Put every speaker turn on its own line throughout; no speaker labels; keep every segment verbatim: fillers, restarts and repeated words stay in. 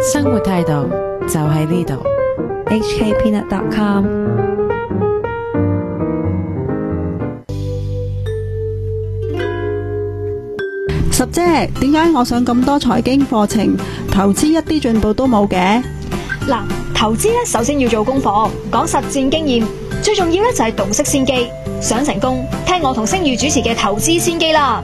生活態度就喺呢度。
H K peanut dot com。
十姐，點解我上咁多財經課程，投資一啲進步都冇嘅？
嗱，投資咧首先要做功課，講實戰經驗，最重要咧就係洞悉先機。想成功，聽我同星宇主持嘅投資先機啦。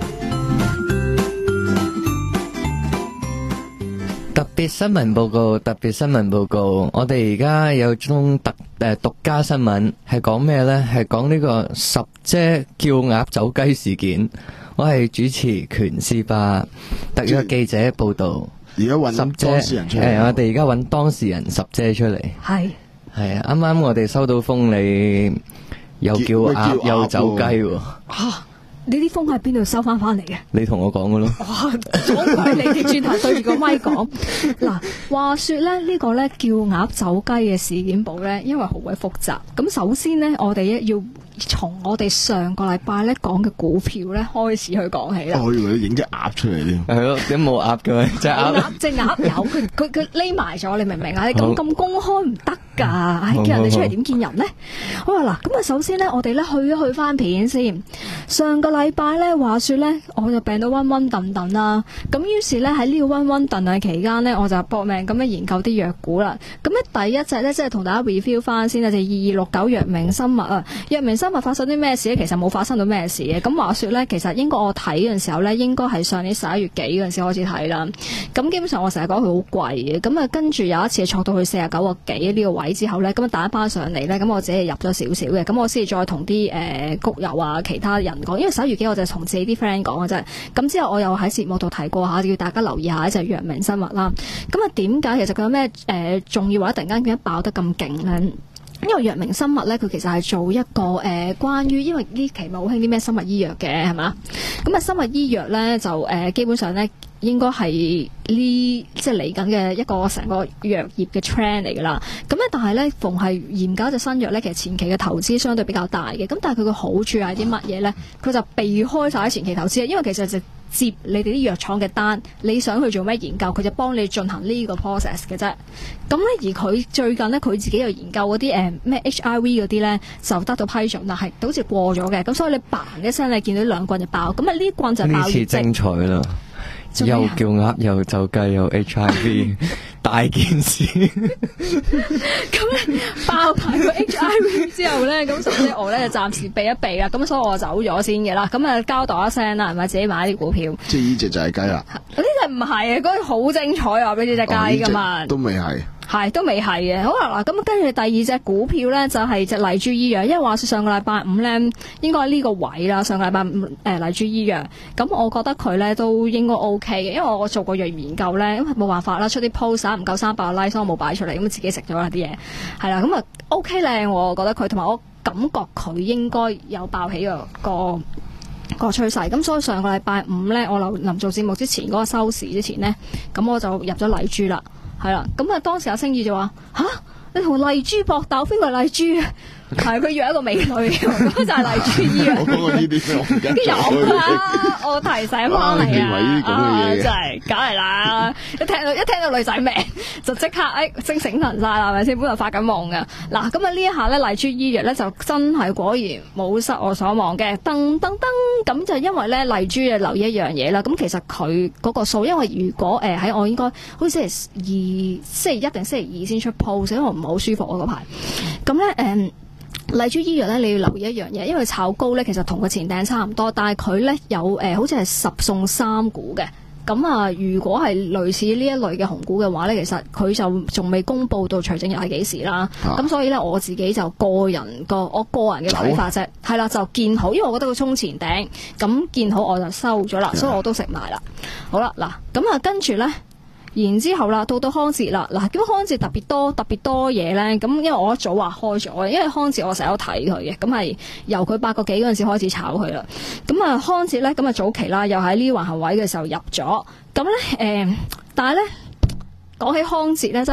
特別新聞報告，特別新聞報告，我哋而家有宗特誒獨家新聞，係講咩呢？係講呢個十姐叫鴨走雞事件。我係主持權斯巴，特約記者報道。
而家揾當事人出嚟，
係我哋而家揾當事人十姐出嚟。
係
係啊，啱啱我哋收到風，你又叫鴨又走雞喎。
啊！呢啲風喺邊度收翻翻嚟嘅？
你同我講嘅咯。
哇！總係你哋轉頭對住個咪講。嗱，話說咧，呢個咧叫鴨走雞嘅事件簿咧，因為好鬼複雜。咁首先咧，我哋要從我哋上個禮拜咧講嘅股票咧開始去講起啦。
我以為你影隻鴨出嚟添。
係咯，點冇鴨嘅咩？隻鴨，
隻鴨有佢佢佢匿埋咗，你明唔明啊？你咁咁公開唔得㗎，唉，叫人哋出嚟點見人咧？好啦，嗱，咁啊，首先咧，我哋咧去一去翻片先。上個禮拜咧，話說咧，我就病到暈暈沌沌啦。咁於是咧喺呢個暈暈沌沌期間咧，我就搏命咁樣研究啲藥股啦。咁咧第一隻咧，即係同大家 review 翻先啦，就係二二六九藥明生物啊。藥明生物發生啲咩事咧？其實冇發生到咩事嘅。咁話說咧，其實應該我睇嗰陣時候咧，應該係上年十一月幾嗰陣時開始睇啦。咁基本上我成日講佢好貴嘅。咁啊跟住有一次挫到去四十九個幾呢個位之後咧，咁啊打翻上嚟咧，咁我自己入咗少少嘅。咁我先至再同啲誒谷友啊其他人講，因為十一月幾我就同自己啲 friend 講嘅啫。咁之後我又喺節目度提過下，叫大家留意下就係藥明生物啦。咁啊點解其實佢有咩誒重要或者突然間點解爆得咁勁咧？因為藥明生物咧，佢其實係做一個誒、呃、關於，因為呢期咪好興啲咩生物醫藥嘅係嘛？咁啊生物醫藥咧就誒、呃、基本上咧應該係呢即係嚟緊嘅一個成個藥業嘅 trend 嚟㗎啦。咁咧但係咧逢係研究一隻新藥咧，其實前期嘅投資相對比較大嘅。咁但係佢嘅好處係啲乜嘢咧？佢就避開晒前期投資，因為其實就接你哋啲藥廠嘅單，你想去做咩研究，佢就幫你進行呢個 process 嘅啫。咁咧，而佢最近咧，佢自己又研究嗰啲誒咩 H I V 嗰啲咧，就得到批准，但係好似過咗嘅。咁所以你嘭一聲，你見到兩棍就爆。咁啊，呢棍就爆完。呢次
精彩啦！又叫鴨又走雞又 H I V 大件事。
咁咧爆埋個 H I V 之後咧，咁所以我咧就暫時避一避啦。咁所以我走咗先嘅啦。咁啊交代一聲啦，係咪自己買啲股票？
即係呢隻就係雞啦。
嗰啲就唔係啊，嗰啲好精彩啊！俾呢隻雞噶嘛，
都未係。
係都未係嘅，好啦嗱，咁跟住第二隻股票咧就係隻麗珠醫藥，因為話說上個禮拜五咧應該係呢個位啦，上個禮拜五誒麗珠醫藥，咁我覺得佢咧都應該 O K 嘅，因為我做過藥研究咧，因為冇辦法啦，出啲 post 唔夠三百個 like，所以我冇擺出嚟，咁自己食咗啦啲嘢，係啦，咁啊 O K 靚，我覺得佢同埋我感覺佢應該有爆起個個個趨勢，咁所以上個禮拜五咧，我臨臨做節目之前嗰個收市之前咧，咁我就入咗麗珠啦。係啦，咁啊當時阿星宇就話：吓，你同麗珠搏鬥，邊個係麗珠啊？係佢約一個美女，咁就係麗珠醫藥。
我講過呢啲，我唔記得咗。
有啦，我提醒翻你啊！
啊，
真係梗係啦，一聽到一聽到女仔名就即刻誒精醒神晒啦，係咪先？本來發緊夢㗎。嗱，咁啊呢一下咧，麗珠醫藥咧就真係果然冇失我所望嘅，噔噔噔咁就因為咧麗珠啊留意一樣嘢啦。咁其實佢嗰個數，因為如果誒喺、呃、我應該好似星期二、星期一定星期二先出 post，因為我唔係好舒服啊嗰排。咁咧誒。嗯麗珠醫藥咧，你要留意一樣嘢，因為炒高咧，其實同個前頂差唔多，但係佢咧有誒、呃，好似係十送三股嘅。咁啊，如果係類似呢一類嘅紅股嘅話咧，其實佢就仲未公佈到除淨日係幾時啦。咁、啊、所以咧，我自己就個人個我個人嘅睇法啫，係啦，就見好，因為我覺得佢衝前頂，咁見好我就收咗啦，所以我都食埋啦。好啦，嗱，咁啊，跟住咧。然之後啦，到到康哲啦，嗱，咁康哲特別多特別多嘢咧，咁因為我一早話開咗，因為康哲我成日都睇佢嘅，咁係由佢八個幾嗰陣時開始炒佢啦，咁啊康哲咧，咁啊早期啦，又喺呢橫行位嘅時候入咗，咁咧誒，但係咧講起康哲咧，真係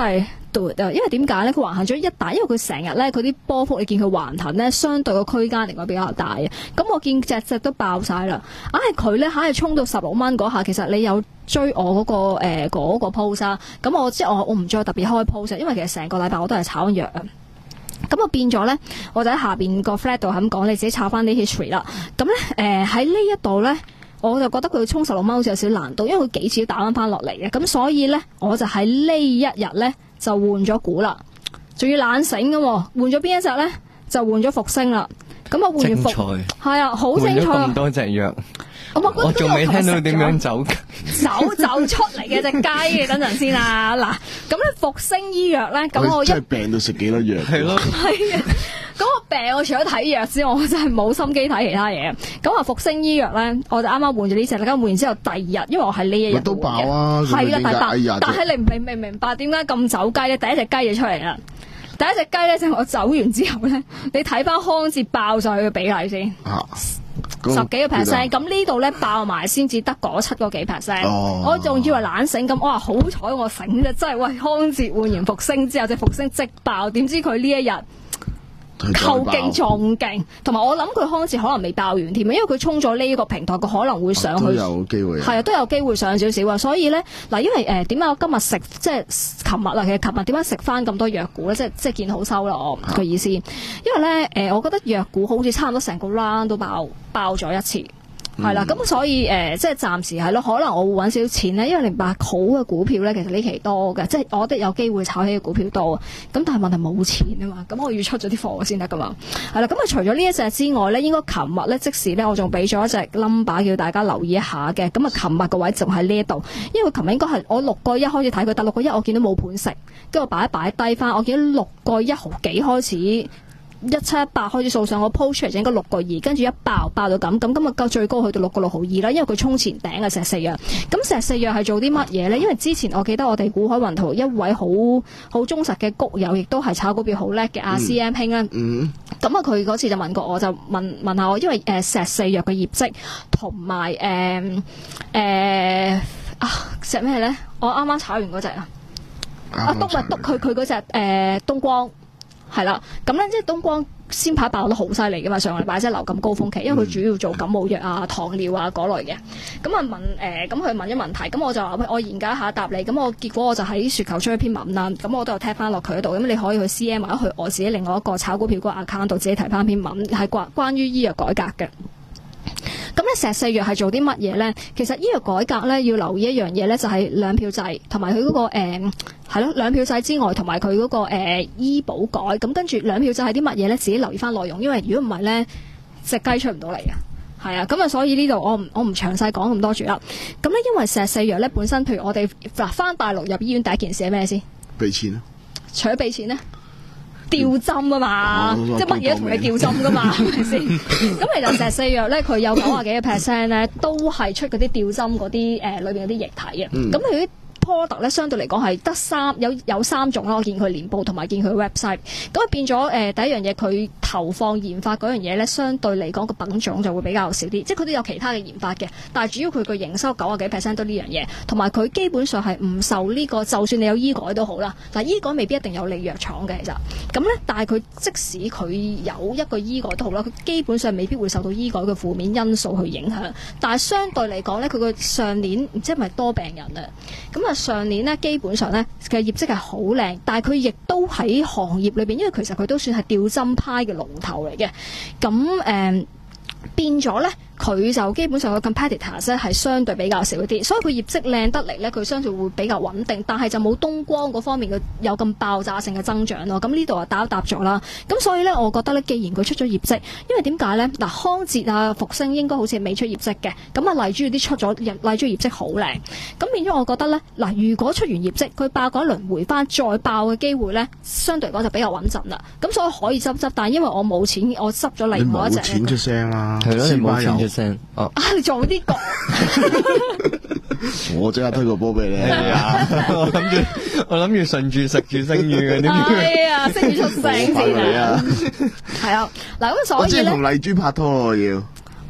do it 啊，因為點解咧？佢橫行咗一大，因為佢成日咧，佢啲波幅你見佢橫行咧，相對個區間嚟講比較大嘅。咁我見隻隻都爆晒啦，硬係佢咧，硬係衝到十六蚊嗰下，其實你有追我嗰、那個誒嗰、呃那個 post 啊，咁我即係我我唔再特別開 post，因為其實成個禮拜我都係炒弱啊。咁我變咗咧，我就喺下邊個 flat 度咁講，你自己炒翻啲 history 啦。咁咧誒喺呢一度咧。我就覺得佢衝十六蚊好似有少少難度，因為佢幾次都打翻翻落嚟嘅，咁所以咧我就喺呢一日咧就換咗股啦，仲要懶醒嘅喎，換咗邊一隻咧就換咗復星啦，咁啊換完復係啊好精彩啊！
咁多隻藥，
我
我仲未聽到點樣走
走走出嚟嘅隻雞嘅，等陣先啊！嗱，咁咧復星醫藥咧，咁我一
真係病到食幾多藥？
係咯，
係啊！咁我病，我除咗睇藥之外，我真係冇心機睇其他嘢。咁啊，復星醫藥咧，我就啱啱換咗呢隻啦。咁換完之後第二日，因為我係呢一日
都爆啊！
係啦，第八。
哎、
但係你唔明明明白點解咁走雞咧？第一隻雞就出嚟啦。第一隻雞咧，就係我走完之後咧，你睇翻康捷爆上去嘅比例先。啊十幾個 percent， 咁呢度咧爆埋先至得嗰七個幾 percent，我仲以為懶醒咁，我話好彩我醒啫，真係喂康捷換完復星之後，隻復星即爆，點知佢呢一日後勁仲勁，同埋我諗佢康捷可能未爆完添，因為佢衝咗呢個平台，佢可能會上去，
都有機會，
係啊，都有機會上少少啊。所以咧嗱，因為誒點解我今日食即係琴日啊，其實琴日點解食翻咁多藥股咧？即係即係見好收啦，我個意思，因為咧誒、呃，我覺得藥股好似差唔多成個 round 都爆爆咗一次。係啦，咁、嗯、所以誒、呃，即係暫時係咯，可能我會揾少少錢咧，因為零八好嘅股票咧，其實呢期多嘅，即係我覺得有機會炒起嘅股票多，咁但係問題冇錢啊嘛，咁我要出咗啲貨先得噶嘛，係啦，咁啊除咗呢一隻之外咧，應該琴日咧即時咧，我仲俾咗一隻 number 叫大家留意一下嘅，咁啊琴日個位仲喺呢一度，因為琴日應該係我六個一開始睇佢，但六個一我見到冇盤食，跟住我擺一擺低翻，我見到六個一毫幾開始。一七一八開始掃上，我 post 出嚟就應該六個二，跟住一爆爆到咁，咁今日夠最高去到六個六毫二啦，因為佢衝前頂嘅石四藥。咁石四藥係做啲乜嘢咧？因為之前我記得我哋股海雲圖一位好好忠實嘅谷友，亦都係炒股票好叻嘅阿 C M 兄啦。嗯。咁啊，佢嗰次就問過我，就問問下我，因為誒、呃、石四藥嘅業績同埋誒誒啊石咩咧？我啱啱炒完嗰隻啊，啊東物東佢佢嗰隻誒東光。係啦，咁咧即係東光先排爆得好犀利噶嘛，上個禮拜即係流感高峰期，因為佢主要做感冒藥啊、糖尿啊嗰類嘅。咁啊問誒，咁、呃、佢問咗問題，咁我就話喂，我研究一下答你。咁我結果我就喺雪球出一篇文啦，咁我都有踢翻落佢嗰度。咁你可以去 C M 或者去我自己另外一個炒股票嗰個 account 度自己睇翻篇文，係關關於醫藥改革嘅。咁咧石四藥係做啲乜嘢咧？其實醫藥改革咧要留意一樣嘢咧，就係兩票制同埋佢嗰個誒係咯兩票制之外，同埋佢嗰個誒、呃、醫保改。咁跟住兩票制係啲乜嘢咧？自己留意翻內容，因為如果唔係咧，隻雞出唔到嚟嘅。係啊，咁啊，所以呢度我唔我唔詳細講咁多住啦。咁咧，因為石四藥咧本身，譬如我哋嗱翻大陸入醫院第一件事係咩先？
俾錢啊！
除咗俾錢咧？吊針啊嘛，哦、即係乜嘢都同你吊針噶嘛，係咪先？咁其實石四藥咧，佢有九啊幾個 percent 咧，都係出嗰啲吊針嗰啲誒裏邊嗰啲液體嘅。咁佢啲 product 咧，相對嚟講係得三有有三種啦。我見佢年報同埋見佢 website，咁啊變咗誒、呃、第一樣嘢，佢投放研發嗰樣嘢咧，相對嚟講個品種就會比較少啲。即係佢都有其他嘅研發嘅，但係主要佢個營收九啊幾 percent 都呢樣嘢，同埋佢基本上係唔受呢、這個，就算你有醫改都好啦。但係醫改未必一定有利藥廠嘅，其實咁咧，但係佢即使佢有一個醫改都好啦，佢基本上未必會受到醫改嘅負面因素去影響。但係相對嚟講咧，佢個上年唔知係咪多病人啊？咁啊上年咧基本上咧嘅業績係好靚，但係佢亦都喺行業裏邊，因為其實佢都算係吊針派嘅龍頭嚟嘅，咁誒、呃、變咗咧。佢就基本上個 competitors 咧係相對比較少啲，所以佢業績靚得嚟咧，佢相對會比較穩定，但係就冇東光嗰方面嘅有咁爆炸性嘅增長咯。咁呢度啊打一打咗啦。咁所以咧，我覺得咧，既然佢出咗業績，因為點解咧？嗱，康捷啊、復星應該好似未出業績嘅，咁啊麗珠啲出咗，麗珠業績好靚，咁變咗我覺得咧，嗱，如果出完業績，佢爆嗰一輪回翻再爆嘅機會咧，相對嚟講就比較穩陣啦。咁所以可以執執，但係因為我冇錢，我執咗另外一隻。
你冇錢出聲啦，
係咯，你冇錢出聲。哦，
啊，你做啲講，
我即刻推個波俾你。
係啊，我諗住，我諗住順住食住聲譽嗰啲。
係啊，聲譽出聲先啊。係啊，嗱咁所以咧，
我即係同麗珠拍拖咯，我要。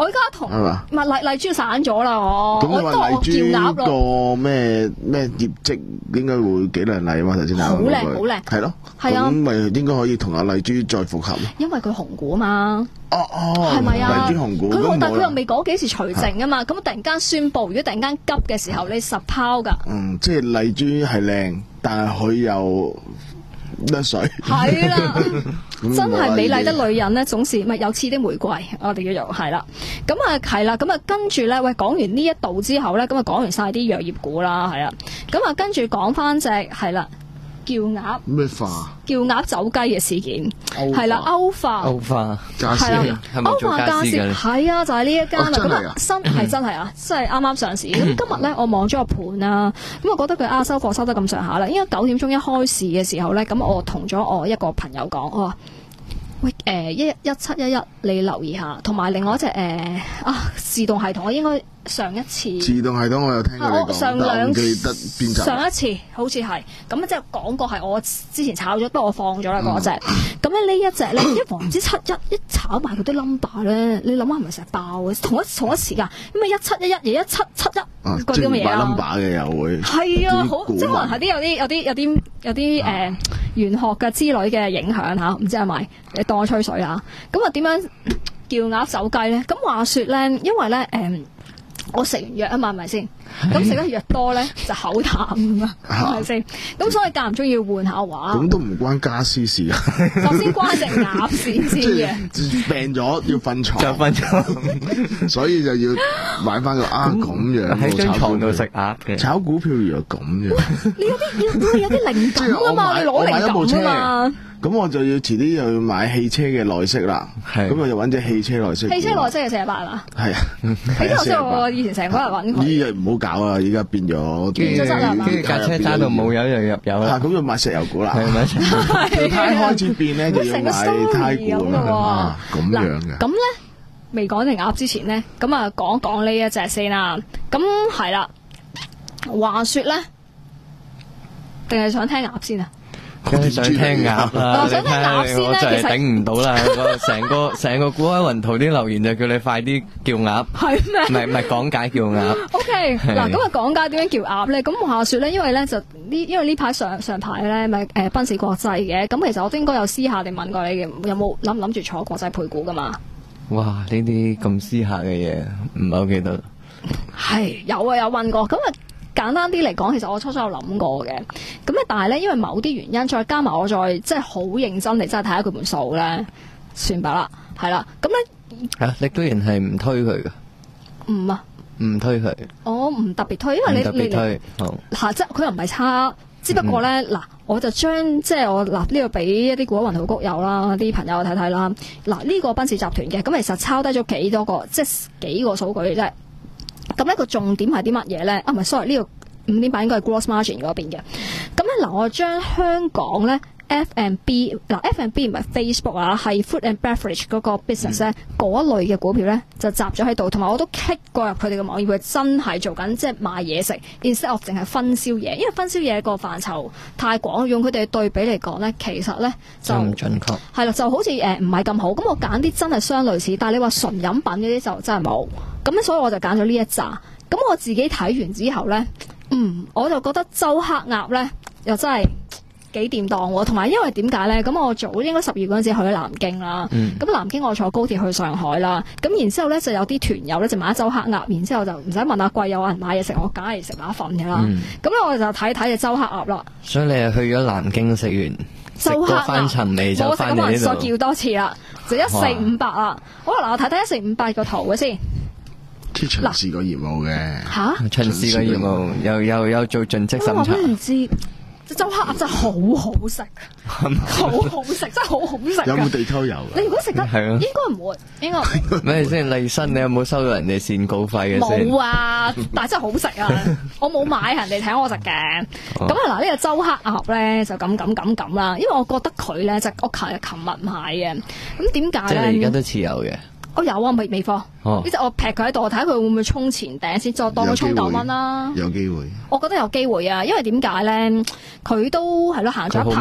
我而家同
係嘛
唔係麗麗珠散咗啦，我
咁你話
我當我
麗珠
叫鴨咯。
個咩咩業績應該會幾靚麗啊嘛？頭先
好靚
好
好靚
係咯。
係啊
咁咪應該可以同阿麗珠再復合咯。
因為佢紅股啊嘛，
哦哦，
係咪啊？
麗珠紅股
佢
咁冇啦
但佢又未講幾時除淨啊嘛，咁突然間宣布，如果突然間急嘅時候，你實拋㗎。
嗯，即係麗珠係靚，但係佢又甩水。
係啦，
咁
真係美麗
冇啦
的女人咧，總是咪有刺的玫瑰，我哋叫做係啦。咁啊係啦，咁啊跟住咧，喂講完呢一度之後咧，咁啊講完晒啲藥業股啦，係啦。咁啊跟住講翻隻係啦，叫鴨
咩化
叫鴨走雞嘅事件，
歐化
係啦，歐化。
歐化
加斯
係啦，
係咪做家私嘅
係啊，就係呢一間啦。咁啊，
哦真係啊
新係真係啊，真係啱啱上市。咁今日咧，我望咗個盤啦，咁我覺得佢啊收貨收得咁上下啦。應該九點鐘一開市嘅時候咧，咁我同咗我一個朋友講，我話喂誒一一七一一，你留意下，同埋另外一隻誒、呃、啊自動系統，我應該上一次。
自動系統我有聽過你
啊我
講，但我
上兩
唔記得邊集。
上一次好似係咁，即係講過係我之前炒咗，不過我放咗啦嗰隻。咁咧呢一隻咧，一黃唔知七一一炒埋佢啲 number 咧，你諗下係咪成日爆嘅？同一同一時間咁啊一七一一嘢一七七一
啊，
嗰啲咁嘅嘢
即係買
啦。
number 嘅又會
係啊，好
啲
即係可能係
股
啲有啲有啲有啲有啲誒玄學嘅之類嘅影響嚇，唔知係咪？你當我吹水啦。咁啊點樣叫鴨走雞咧？咁話說咧，因為咧誒。嗯我食完藥啊嘛，係咪先？咁食得藥多咧就口淡啊嘛，係咪先？咁所以間唔中要換下話。
咁都唔關家私事啊！
首先關隻鴨先先
即
嘅。
係病咗要瞓床，
就分咗
所以就要買翻個啊咁樣
喺張床度食
啊！
鴨嘅。
炒股票如果咁樣，
你有啲要你有啲靈感啊嘛，你攞靈感啊嘛。
咁我就要遲啲又要買汽車嘅內飾啦。
係
咁我就揾隻汽車內飾。
汽車內飾係四十八啊！
係啊，
你知我知我以前成日嗰日揾
呢
佢。
日唔好搞啊！依家變咗
變咗質啦嘛
跟住架車揸到冇油就入油
啊！
啦，
咁就買石油股啦。
係咪？
條胎開始變咧，就要
成個
買胎股
story 咁嘅喎
啊！咁樣嘅。
咁咧未講隻鴨之前咧，咁啊講講呢一隻先啦。咁係啦，話說咧，定係想聽鴨先啊？
梗係想聽鴨啦，
我想聽鴨先咧
我真係
其實
頂唔到啦！個成個成個股海雲圖啲留言就叫你快啲叫鴨，
係咩？
唔係唔係講解叫鴨。
O K，
係
嗱，咁啊講解點樣叫鴨咧？咁話說咧，因為咧就呢，因為呢排上上排咧咪誒賓士國際嘅，咁其實我都應該有私下地問過你嘅，有冇諗唔諗住坐國際配股噶嘛？
哇！呢啲咁私下嘅嘢唔係好記得。
係有啊，有問過。咁啊簡單啲嚟講，其實我初初有諗過嘅。咁咧，但係咧，因為某啲原因，再加埋我再即係好認真地真係睇下佢盤數咧，算吧啦，係啦。咁咧
嚇，你居然係唔推佢噶？
唔啊，
唔推佢，
我唔特別推，因為
唔
你你
特別推。好，
嚇，即係佢又唔係差。只不過咧，嗱、嗯，我就將即係我嗱呢個俾一啲股海雲圖谷友啦，啲朋友睇睇啦。嗱，呢個賓士集團嘅，咁其實抄低咗幾多個，即係幾個數據嘅啫。咁呢個重點係啲乜嘢咧？啊，唔係，sorry，呢個五點八應該係 gross margin 嗰邊嘅。咁咧嗱，我將香港咧 F and B 嗱 F and B 唔係 Facebook 啊，係 food and beverage 嗰個 business 咧嗰、嗯、類嘅股票咧就集咗喺度，同埋我都 click 過入佢哋嘅網頁，佢真係做緊即係賣嘢食 instead of 淨係分銷嘢，因為分銷嘢個範疇太廣，用佢哋嘅對比嚟講咧，其實咧就
唔準確
係啦，就好似誒唔係咁好。咁我揀啲真係相類似，但係你話純飲品嗰啲就真係冇。咁咧，所以我就揀咗呢一紮。咁我自己睇完之後咧，嗯，我就覺得周黑鴨咧又真係幾掂當喎。同埋因為點解咧？咁我早應該十二月嗰陣時去咗南京啦。咁、嗯、南京我坐高鐵去上海啦。咁然之後咧就有啲團友咧就買一周黑鴨，然之後就唔使問阿貴有人買嘢食，我梗係食馬粉嘅啦。咁咧、嗯、我就睇睇隻周黑鴨啦。
所以你係去咗南京食完。
周黑鴨
翻陳味就翻嚟呢度，
再叫多次啦，就一四五八啦。好啦，嗱，我睇睇一四五八個圖嘅先。
即係巡視個業務嘅
吓，
巡視個業務又又有做盡職審查。
我都唔知，周黑鴨真係好好食，好好食，真係好好食。
有冇地溝油？
你如果食得，
係咯，
應該唔會，應該
咩先？麗新，你有冇收到人哋線稿費嘅先？
冇啊，但係真係好食啊！我冇買人哋請我食嘅。咁啊嗱，呢個周黑鴨咧就咁咁咁咁啦，因為我覺得佢咧就我琴日琴日買嘅。咁點解咧？
即係你而家都持有嘅。
我有啊，未未貨。
哦，
呢隻我劈佢喺度，睇下佢會唔會衝前頂先，再當佢衝九蚊啦。
有機會。
我覺得有機會啊，因為點解咧？佢都係咯行咗一排。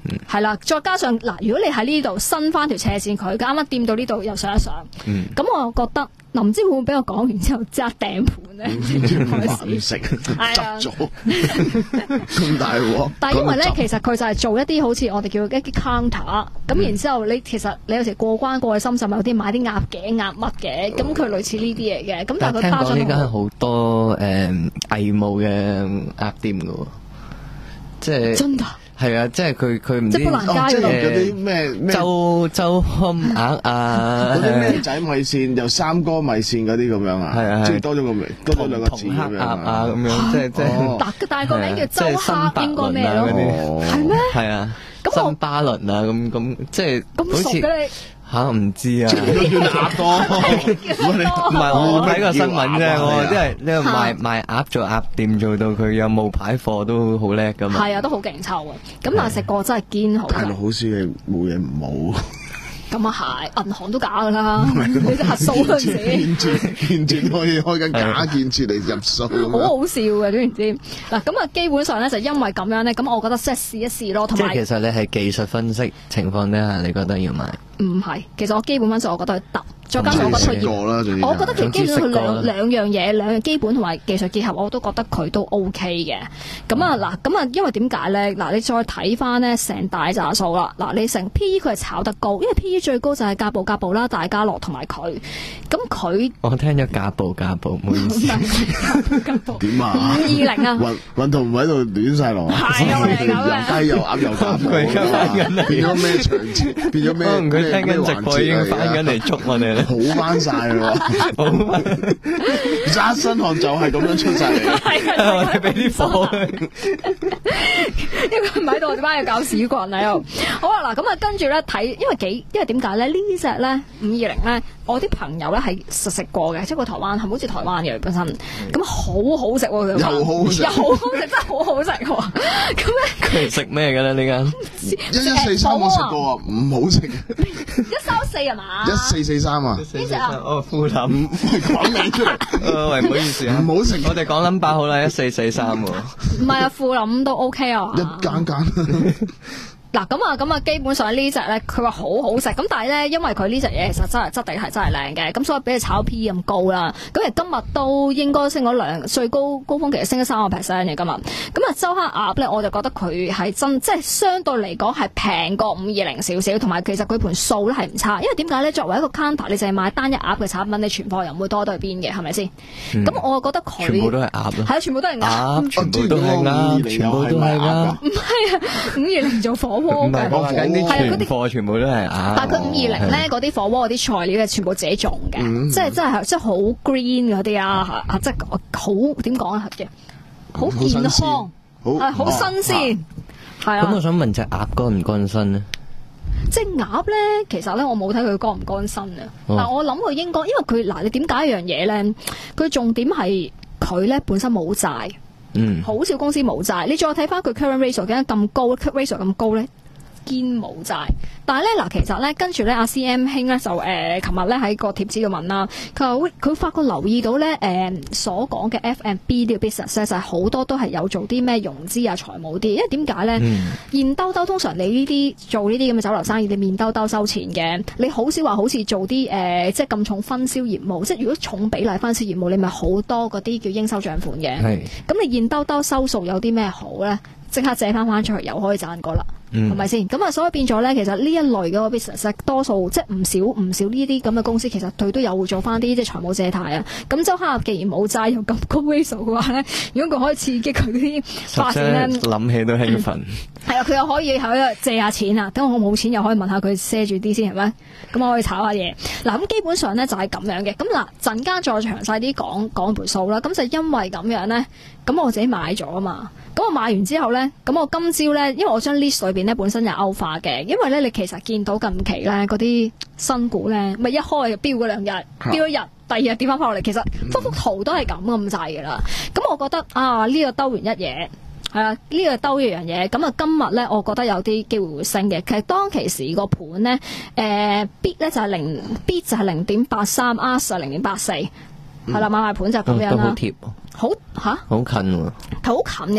係啦、嗯，再加上嗱，如果你喺呢度伸翻條斜線，佢啱啱掂到呢度又上一上，咁、嗯、我覺得。林唔知會唔會俾我講完之後即刻掟盤咧？
唔食執咗咁大鑊。
但係因為咧，其實佢就係做一啲好似我哋叫一啲 counter，咁然之後你其實你有時過關過去深圳有啲買啲鴨頸鴨乜嘅，咁佢類似呢啲嘢嘅。咁但係佢包裝
呢間好多誒偽冒嘅鴨店㗎喎，即係
真㗎。
係啊，即係佢佢唔知
即係嗰啲咩咩
周周康鴨啊，
嗰啲咩仔米線又三哥米線嗰啲咁樣啊，
係啊，
即係多咗個名，多咗兩個字咁樣
啊，咁樣即係即係。
但但係個名叫周黑應該咩咯？係咩？
係啊，新巴倫啊，咁咁即係
咁熟嘅你。
吓唔知啊？
叫鴨多，
唔係我睇個新聞啫，我即係呢個賣賣鴨做鴨店做到佢有冒牌貨都好叻噶嘛。
係啊，都好勁臭啊！咁但係食過真係堅好。
大陸好似係冇嘢唔好。
咁啊係，銀行都假噶啦，你啲核數嗰陣時，
建設建設可以開緊假建設嚟入數，
好好笑嘅，知唔知？嗱，咁啊，基本上咧就因為咁樣咧，咁我覺得即係試一試咯，同埋
即係其實你係技術分析情況底下，你覺得要買？
唔係，其實我基本分析我覺得佢得。再加上我覺得佢，我覺得佢基本上佢兩兩樣嘢，兩樣基本同埋技術結合，我都覺得佢都 O K 嘅。咁啊嗱，咁啊，因為點解咧？嗱，你再睇翻咧成大紮數啦。嗱，你成 P E 佢係炒得高，因為 P E 最高就係甲部甲部啦，大家樂同埋佢。咁佢
我聽咗甲部甲部，唔好意思。
甲部點啊？
五二零啊！
運運動唔喺度亂晒龍啊！
係啊，係咁啊！
又雞又鴨又甲部，
佢而家翻緊嚟，
變咗咩場次？變咗咩？
可能佢聽緊直播已經翻緊嚟捉我哋啦。
好翻晒啦！好翻，一身汗就係咁樣出晒嚟。
我哋俾啲貨，
因為唔喺度，我哋班要搞屎棍喺度。好啊，嗱，咁啊，跟住咧睇，因為幾，因為點解咧？呢隻咧五二零咧，我啲朋友咧係實食過嘅，即係個台灣係好似台灣嘅本身，咁好好食喎，
又好食，
又好好食，真係好好食喎。咁咧，
佢食咩嘅咧？呢間
一一四三我食過啊，唔好食。
一三四係嘛？
一四四三啊？
呢隻啊？
哦，富林
講名出嚟。
誒，喂，唔好意思啊，
唔好食。
我哋講 number 好啦，一四四三喎。
唔係啊，富林都 OK 啊。
一間間。
嗱，咁啊，咁啊，基本上呢隻咧，佢話好好食，咁但係咧，因為佢呢隻嘢其實真係質地係真係靚嘅，咁所以俾佢炒 P 咁高啦。咁其實今日都應該升咗兩，最高高峰其實升咗三個 percent 嘅今日。咁啊，周黑鴨咧，我就覺得佢係真，即係相對嚟講係平過五二零少少，同埋其實佢盤數咧係唔差。因為點解咧？作為一個 counter，你淨係買單一鴨嘅產品，你存貨又唔會多對邊嘅，係咪先？咁、嗯、我覺得佢
全部都係鴨咯，
係啊，全部都係鴨，
全部都係鴨，全部都係鴨。
唔係啊，五二零做火鍋嘅。
緊啲存貨全部都係鴨，
但係佢五二零咧嗰啲火鍋嗰啲材料咧，全部自己種嘅、嗯，即係真係即係好 green 嗰啲啊，嚇！即係好點講啊嘅，好健康，係好新鮮，係啊。
咁我想問隻鴨乾唔乾身咧？
即係鴨咧，其實咧我冇睇佢乾唔乾身啊，
哦、
但我諗佢應該，因為佢嗱，你點解一樣嘢咧？佢重點係佢咧本身冇債，嗯，好少公司冇債。你再睇翻佢 current ratio 點解咁高 ，current ratio 咁高咧？堅冇債，但係咧嗱，其實咧跟住咧阿 C M 兄咧就誒，琴日咧喺個貼紙度問啦，佢話佢發覺留意到咧誒、呃、所講嘅 F and B 呢個 business 咧，就係好多都係有做啲咩融資啊、財務啲，因為點解咧？嗯、現兜兜通常你呢啲做呢啲咁嘅酒樓生意，你面兜兜收錢嘅，你好少話好似做啲誒、呃、即係咁重分銷業務，即係如果重比例分銷業務，你咪好多嗰啲叫應收賬款嘅。係，咁你現兜兜收數有啲咩好咧？即刻借翻翻出去又可以賺過啦，係咪先？咁啊，所以變咗咧，其實呢一類嘅 business 多數即係唔少唔少呢啲咁嘅公司，其實佢都有做翻啲即係財務借貸啊。咁周黑鴨既然冇債又咁高 ratio 嘅話咧，如果佢可以刺激佢啲發展咧，
諗起都興奮。係、
嗯、啊，佢又可以喺度借下錢啊，等我冇錢又可以問下佢賒住啲先係咪？咁我可以炒下嘢。嗱，咁基本上咧就係咁樣嘅。咁嗱，陣間再詳細啲講講盤數啦。咁就因為咁樣咧，咁我自己買咗啊嘛。咁我買完之後咧，咁我今朝咧，因為我張 list 裏邊咧本身有歐化嘅，因為咧你其實見到近期咧嗰啲新股咧，咪一開就飆嗰兩日，飆一日，第二日跌翻翻落嚟，其實幅幅圖都係咁咁滯噶啦。咁我覺得啊，呢、這個兜完一嘢，係啊，呢、這個兜一樣嘢，咁啊今日咧，我覺得有啲機會會升嘅。其實當其時個盤咧，誒、呃、bid 咧就係零 bid 就係零點八三 ，ask 就係零點八四，係啦，買賣盤就咁樣啦。
都好貼，
好吓，
好近喎，
好近嘅啫。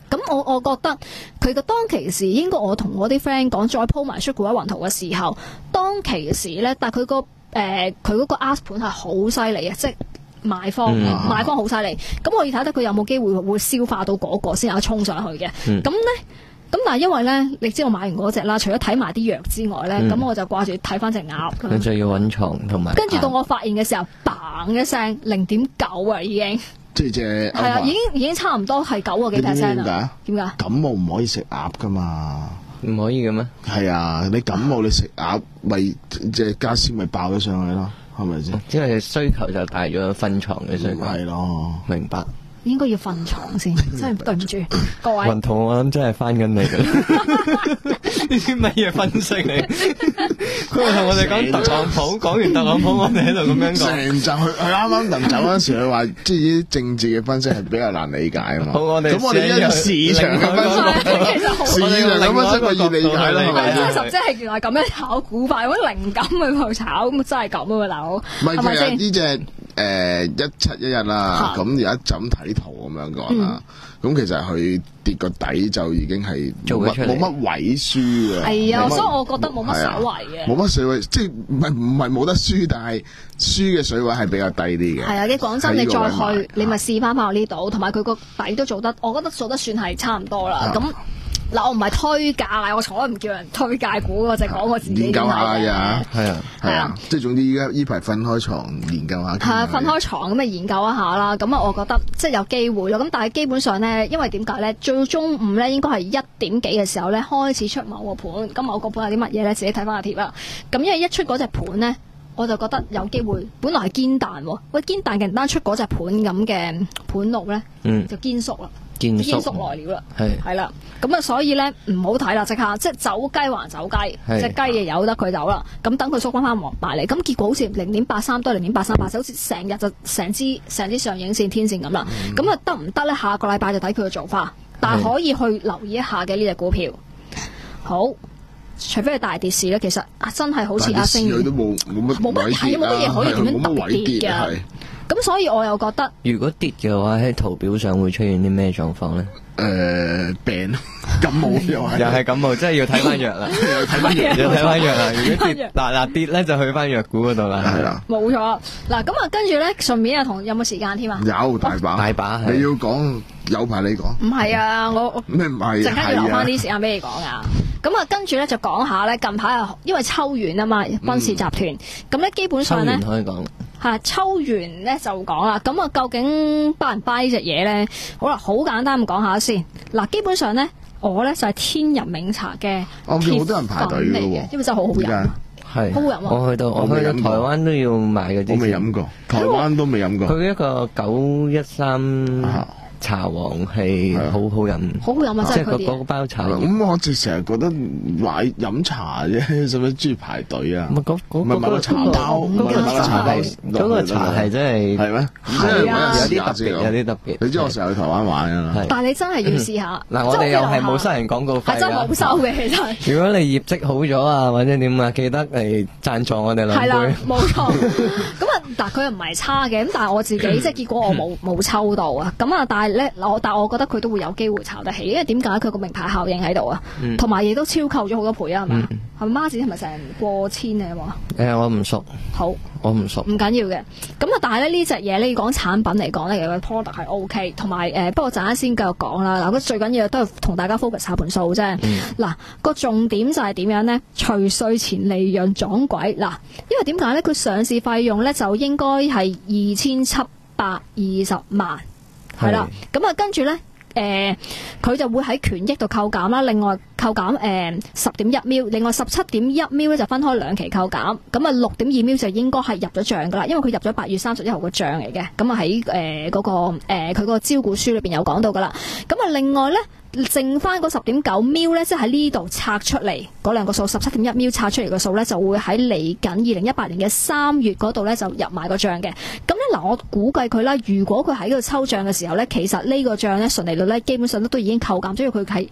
咁我我覺得佢個當其時應該我同我啲 friend 講再鋪埋出嗰位雲圖嘅時候，當其時咧，但係佢個誒佢嗰個 ask 盤係好犀利嘅，即係賣方、嗯、賣方好犀利。咁我要睇得佢有冇機會會消化到嗰個先有衝上去嘅。咁咧、嗯。咁但係因為咧，你知我買完嗰隻啦，除咗睇埋啲藥之外咧，咁、嗯、我就掛住睇翻隻鴨。
佢就要揾床同埋。
跟住到我發現嘅時候，嘭一聲零點九啊，已經。
即係隻
係啊，已經已經差唔多係九個幾 percent 啦。點解？
感冒唔可以食鴨噶嘛？
唔可以嘅咩？
係啊，你感冒你食鴨，咪隻家私咪爆咗上去咯，係咪先？
因為需求就大咗，瞓床嘅需求。
係咯，
明白。
應該要瞓床先，真係對唔住各位。
雲圖我諗真係翻緊你㗎啦，呢啲乜嘢分析嚟？佢係同我哋講特朗普，講完特朗普，我哋喺度咁樣講。
成集佢佢啱啱臨走嗰陣時，佢話即係啲政治嘅分析係比較難理解啊嘛。
好，我哋
咁我哋一個市場嘅分析，
其實好
市場嘅分析可以理解啦，係咪先？
真係即係原來咁樣炒股票，揾靈感去度炒，咁真係咁啊，大佬。
唔係，其實呢隻誒一七一一啦，咁而家就咁睇圖咁樣講啦。咁其實佢跌個底就已經係冇冇乜位輸嘅。
係啊，所以我覺得冇乜所謂嘅。
冇乜水位，即係唔係唔係冇得輸，但係輸嘅水位係比較低啲嘅。係
啊，你講真，你再去，你咪試翻翻呢度，同埋佢個底都做得，我覺得做得算係差唔多啦。咁。嗱，我唔係推介，我從來唔叫人推介股，我就講我自己
研究下呀，
係啊，
係啊，即係總之依家依排瞓開床研究下。
係啊，瞓開床咁啊研究一下啦，咁啊我覺得即係有機會咯。咁但係基本上咧，因為點解咧？最中午咧應該係一點幾嘅時候咧開始出某個盤，咁某個盤有啲乜嘢咧？自己睇翻個貼啦。咁因為一出嗰隻盤咧，我就覺得有機會，本來係堅彈喎，喂堅彈嘅單出嗰隻盤咁嘅盤路咧，嗯、就堅縮啦。堅縮來了啦，係係啦，咁啊，所以咧唔好睇啦，即刻即係走雞還走雞，隻雞嘢由得佢走啦。咁等佢縮翻翻埋嚟，咁結果好似零點八三都係零點八三八，好似成日就成支成支上影線天線咁啦。咁啊得唔得咧？下個禮拜就睇佢嘅做法，但係可以去留意一下嘅呢隻股票。好，除非係大跌市咧，其實啊真係好似阿星
佢都冇冇乜冇乜
係冇乜嘢可以點樣特跌嘅。咁所以我又覺得，
如果跌嘅話，喺圖表上會出現啲咩狀況咧？
誒、呃，病感冒又係，
又係感冒，即係要睇翻藥啦，
又睇翻藥，
要睇翻藥啦。如果跌嗱嗱跌咧，就去翻藥股嗰度啦，係啦。
冇錯，嗱咁啊，跟住咧，順便啊，同有冇時間添啊？
有大把，
大把，
你要講有排你講。唔
係啊，我
咩唔係？
陣間要留翻啲時間俾你講啊。咁啊，跟住咧就講下咧，近排啊，因為秋元啊嘛，賓士集團，咁咧、嗯、基本上咧，
可以講。
係秋元咧就講啦，咁啊究竟 buy 唔 buy 呢隻嘢咧？好啦，好簡單咁講下先。嗱，基本上咧，我咧就係天人茗茶嘅鐵粉嚟嘅，
好多人排隊嘅喎，
因為真係好好飲，
係
好好飲。
我去到我去到台灣都要買嘅，
我未飲過，台灣都未飲過。
佢一個九一三。茶王係好好飲，
好好飲啊！
即係個嗰包茶。
咁我就成日覺得買飲茶啫，使唔使中意排隊啊？
唔係嗰嗰
買個茶包，買個茶包，
嗰個茶係真係
係咩？
係啊，
有啲特別，有啲特別。
你知我成日去台灣玩㗎啦。
但係你真係要試下。
嗱，我哋又係冇收人廣告費，
真係冇收嘅其實。
如果你業績好咗啊，或者點啊，記得嚟贊助我哋兩杯。係啦，
冇錯。咁啊，但佢又唔係差嘅，咁但係我自己即係結果我冇冇抽到啊。咁啊，但係咧我但係我。我覺得佢都會有機會炒得起，因為點解佢個名牌效應喺度啊，同埋亦都超購咗好多倍啊，係嘛？係咪孖展係咪成過千啊？有冇？
誒，我唔熟。
好，
我唔熟。
唔緊要嘅。咁啊，但係咧呢隻嘢咧，講產品嚟講咧，其實 product 係 O K，同埋誒，不過陣間先繼續講啦。嗱，佢最緊要都係同大家 focus 下盤數啫。嗱，個重點就係點樣咧？除稅前利潤撞鬼嗱，因為點解咧？佢上市費用咧就應該係二千七百二十萬。係啦，咁啊，跟住咧，誒、呃，佢就會喺權益度扣減啦。另外扣減誒十點一秒，另外十七點一秒咧就分開兩期扣減。咁啊，六點二秒就應該係入咗賬噶啦，因為佢入咗八月三十一號個賬嚟嘅。咁啊喺誒嗰個誒佢個招股書裏邊有講到噶啦。咁啊，另外咧。剩翻嗰十點九秒咧，即係喺呢度拆出嚟嗰兩個數，十七點一秒拆出嚟嘅數咧，就會喺嚟緊二零一八年嘅三月嗰度咧就入埋個賬嘅。咁咧嗱，我估計佢啦，如果佢喺度抽賬嘅時候咧，其實呢個賬咧純利率咧基本上都都已經扣減，所以佢喺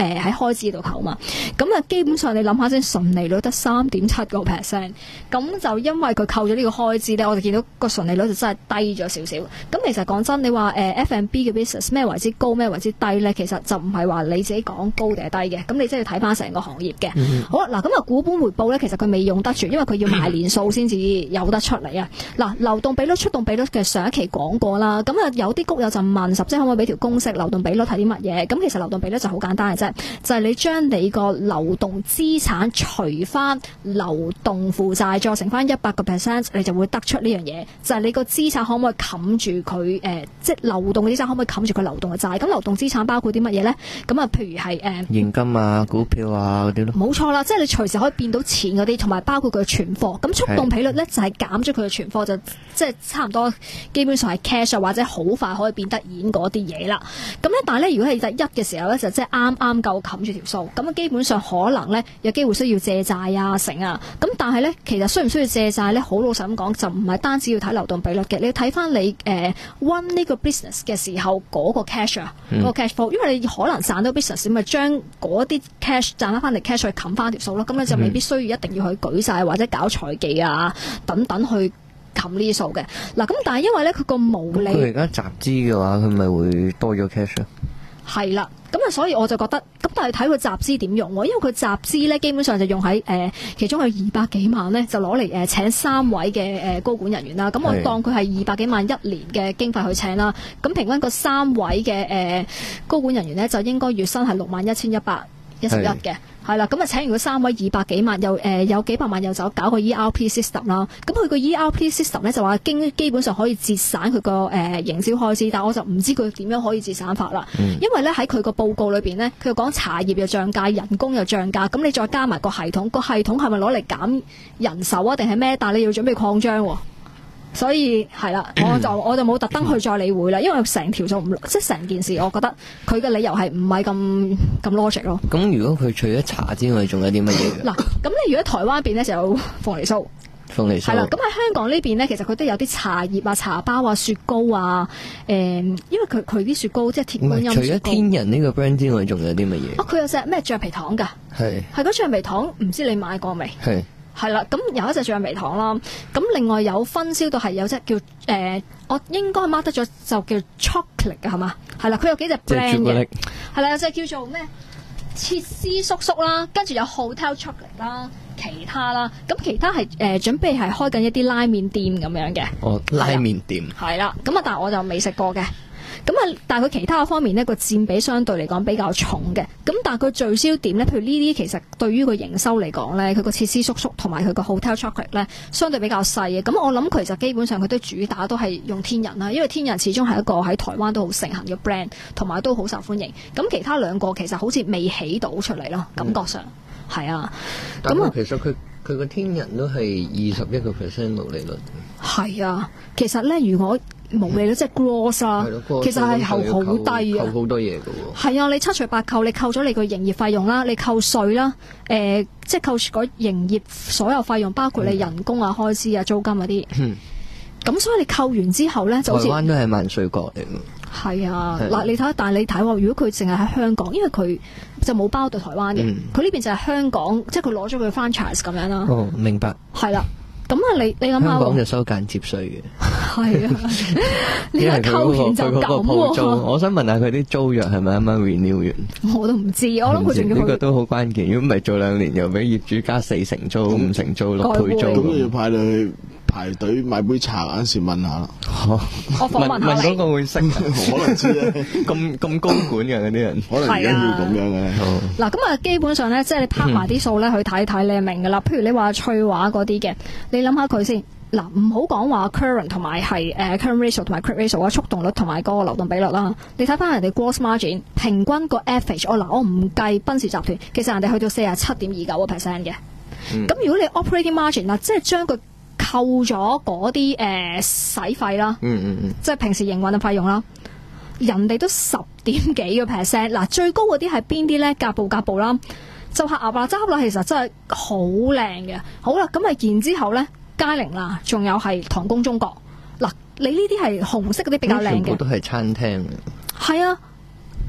誒喺開支度扣嘛。咁啊，基本上你諗下先，純利率得三點七個 percent，咁就因為佢扣咗呢個開支咧，我哋見到個純利率就真係低咗少少。咁其實講真，你話誒、呃、F and B 嘅 business 咩為之高，咩為之低咧？其實就唔係話你自己講高定係低嘅，咁你真係要睇翻成個行業嘅。嗯、好啦，嗱咁啊，股本回報咧，其實佢未用得住，因為佢要賣年數先至有得出嚟啊。嗱，流動比率、出動比率嘅上一期講過啦，咁啊有啲谷友就問十姐可唔可以俾條公式，流動比率係啲乜嘢？咁其實流動比率就好簡單嘅啫，就係、是、你將你個流動資產除翻流動負債，再乘翻一百個 percent， 你就會得出呢樣嘢，就係、是、你個資產可唔可以冚住佢誒，即係流動嘅資產可唔可以冚住佢流動嘅債？咁流動資產包括啲乜嘢咧？咁啊，譬如係誒、呃、
現金啊、股票啊嗰啲咯。冇
錯啦，即係你隨時可以變到錢嗰啲，同埋包括佢嘅存貨。咁速動比率咧就係減咗佢嘅存貨，就即係差唔多基本上係 cash 或者好快可以變得現嗰啲嘢啦。咁咧，但係咧，如果係第一嘅時候咧，就即係啱啱夠冚住條數。咁啊，基本上可能咧有機會需要借債啊、成啊。咁但係咧，其實需唔需要借債咧？好老實咁講，就唔係單止要睇流動比率嘅，你要睇翻你誒 run 呢個 business 嘅時候嗰個 cash 啊，嗰個 cash flow，因為你可能賺到 business，咪將嗰啲 cash 賺翻翻嚟 cash 去冚翻條數咯。咁你就未必需要一定要去舉債或者搞財技啊等等去冚呢啲數嘅。嗱，咁但係因為咧佢個毛利，
佢而家集資嘅話，佢咪會多咗 cash 啊？
係啦，咁啊，所以我就覺得，咁但係睇佢集資點用喎，因為佢集資咧，基本上就用喺誒、呃，其中有二百幾萬咧，就攞嚟誒請三位嘅誒高管人員啦。咁我當佢係二百幾萬一年嘅經費去請啦。咁平均個三位嘅誒、呃、高管人員咧，就應該月薪係六萬一千一百一十一嘅。係啦，咁啊請完佢三位二百幾萬，又誒、呃、有幾百萬又走搞個 E R P system 啦。咁佢個 E R P system 咧就話經基本上可以節省佢個誒營銷開支，但係我就唔知佢點樣可以節省法啦。嗯、因為咧喺佢個報告裏邊咧，佢又講茶葉又漲價，人工又漲價，咁你再加埋個系統，個系統係咪攞嚟減人手啊，定係咩？但係你要準備擴張喎。所以係啦，我就我就冇特登去再理會啦，因為成條數唔即係成件事，我覺得佢嘅理由係唔係咁咁 logic 咯。
咁如果佢除咗茶之外，仲有啲乜嘢？
嗱，咁你如果台灣邊咧就有鳳梨酥，
鳳梨酥係
啦。咁喺香港呢邊咧，其實佢都有啲茶葉啊、茶包啊、雪糕啊，誒、嗯，因為佢佢啲雪糕即係鐵觀音雪糕。除咗
天人呢個 brand 之外，仲有啲乜嘢？
哦，佢有隻咩橡皮糖㗎？係係嗰橡皮糖，唔知你買過未？係。係啦，咁有一隻橡皮糖啦，咁另外有分銷到係有隻叫誒、呃，我應該 mark 得咗就叫 chocolate 嘅係嘛？係啦，佢有幾隻 brand 嘅，係啦，有隻叫做咩切絲叔叔啦，跟住有 hotel chocolate 啦，其他啦，咁其他係誒、呃、準備係開緊一啲拉麵店咁樣嘅。
哦，拉麵店
係啦，咁啊，但係我就未食過嘅。咁啊，但係佢其他方面呢個佔比相對嚟講比較重嘅。咁但係佢聚焦點呢，譬如呢啲其實對於個營收嚟講呢，佢個切絲叔叔同埋佢個 hotel chocolate 呢，相對比較細嘅。咁我諗其實基本上佢都主打都係用天人啦，因為天人始終係一個喺台灣都好盛行嘅 brand，同埋都好受歡迎。咁其他兩個其實好似未起到出嚟咯，感覺上係、嗯、啊。咁
其實佢佢個天人都係二十一個 percent 毛利率。
係啊，其實呢，如果毛利率即係 gross 啦，其實係好好低啊，
扣好多嘢㗎喎。
係啊，你七除八扣，你扣咗你個營業費用啦，你扣稅啦，誒、呃，即係扣除嗰營業所有費用，包括你人工啊、嗯、開支啊、租金嗰啲。嗯。咁所以你扣完之後咧，就好似台
灣都係萬稅國嚟㗎。
係啊，嗱，你睇下，但係你睇喎，如果佢淨係喺香港，因為佢就冇包到台灣嘅，佢呢、嗯、邊就係香港，即係佢攞咗佢 franchise 咁樣啦。
哦，明白。
係啦。咁啊，你你諗下，
香港就收間接稅嘅，
係啊，你係扣完就咁喎。
我想問下佢啲租約係咪啱啱 renew 完？
我都唔知，我諗佢仲要
呢個都好關鍵。如果唔係做兩年，又俾業主加四成租、五成租、六倍租，
咁要派你去排隊買杯茶嗰陣時問下啦。
我訪問下
問嗰個會識，
可能知咧。
咁咁高管嘅嗰啲人，
可能而家要咁樣嘅。
嗱，咁啊，基本上咧，即係你拍埋啲數咧去睇睇，你就明噶啦。譬如你話翠華嗰啲嘅，你諗下佢先。嗱，唔好講話 current 同埋係誒 current ratio 同埋 quick ratio 啊，速動率同埋嗰個流動比率啦。你睇翻人哋 gross margin 平均個 average，我嗱我唔計賓士集團，其實人哋去到四十七點二九個 percent 嘅。咁、嗯、如果你 operating margin 啦，即係將佢扣咗嗰啲誒使費啦，嗯嗯嗯，即係平時營運嘅費用啦，人哋都十點幾個 percent。嗱，最高嗰啲係邊啲咧？甲部甲部啦，就係鴨啦，揸啦，其實真係好靚嘅。好啦，咁啊然之後咧。佳寧啦，仲有係唐宮中國嗱，你呢啲係紅色嗰啲比較靚嘅，
全部都係餐廳。
係啊，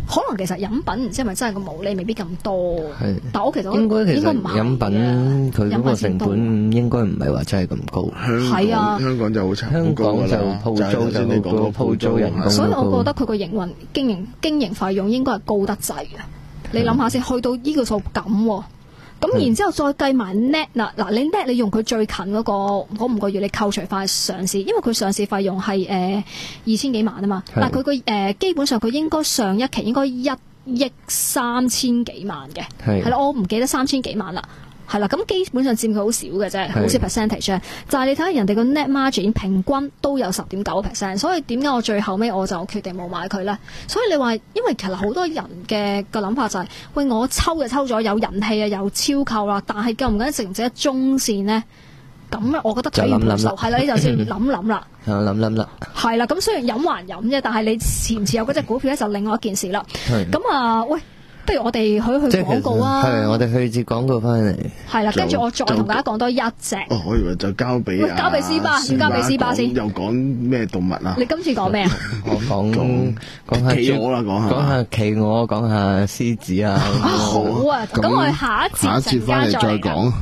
可能其實飲品唔知係咪真係個毛利未必咁多，
係，
但我其實
應該其實
應該唔係
飲品佢嗰個成本應該唔係話真係咁高。
係啊，
香港就好差，
香港就鋪租就好高，鋪租人工。
所以我覺得佢個營運經營經營費用應該係高得滯嘅。你諗下先，去到呢個數咁。咁然之後再計埋 net 嗱嗱，你 net 你用佢最近嗰、嗰個嗰五個月，你扣除翻上市，因為佢上市費用係誒二千幾萬啊嘛。但係佢個誒基本上佢應該上一期應該一億三千幾萬嘅，係啦，我唔記得三千幾萬啦。係啦，咁基本上佔佢好少嘅啫，好少 percentage 啫。就係你睇下人哋個 net margin 平均都有十點九個 percent，所以點解我最後尾我就決定冇買佢咧？所以你話，因為其實好多人嘅個諗法就係、是，喂，我抽就抽咗有人氣啊，有超購啦，但係夠唔夠值唔值得中線呢？咁咧，我覺得睇完盤數係啦，你就先諗諗啦。
諗諗啦。
係啦，咁雖然飲還飲啫，但係你持唔持有嗰隻股票咧，就另外一件事啦。咁啊，喂。不如我哋去去廣告啊！
係，我哋去接廣告翻嚟。
係啦，跟住我再同大家講多一隻。
哦，我以為就交俾啊，
交俾斯巴，要交俾斯巴先。
又講咩動物啊？
你今次講咩啊？
我講講下
企鵝啦，講下
講下企鵝，講下獅子啊。
好啊，咁我哋下一節
下一節翻嚟再講。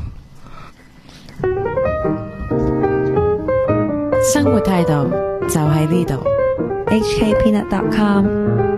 生活態度就喺呢度。
H K Peanut dot com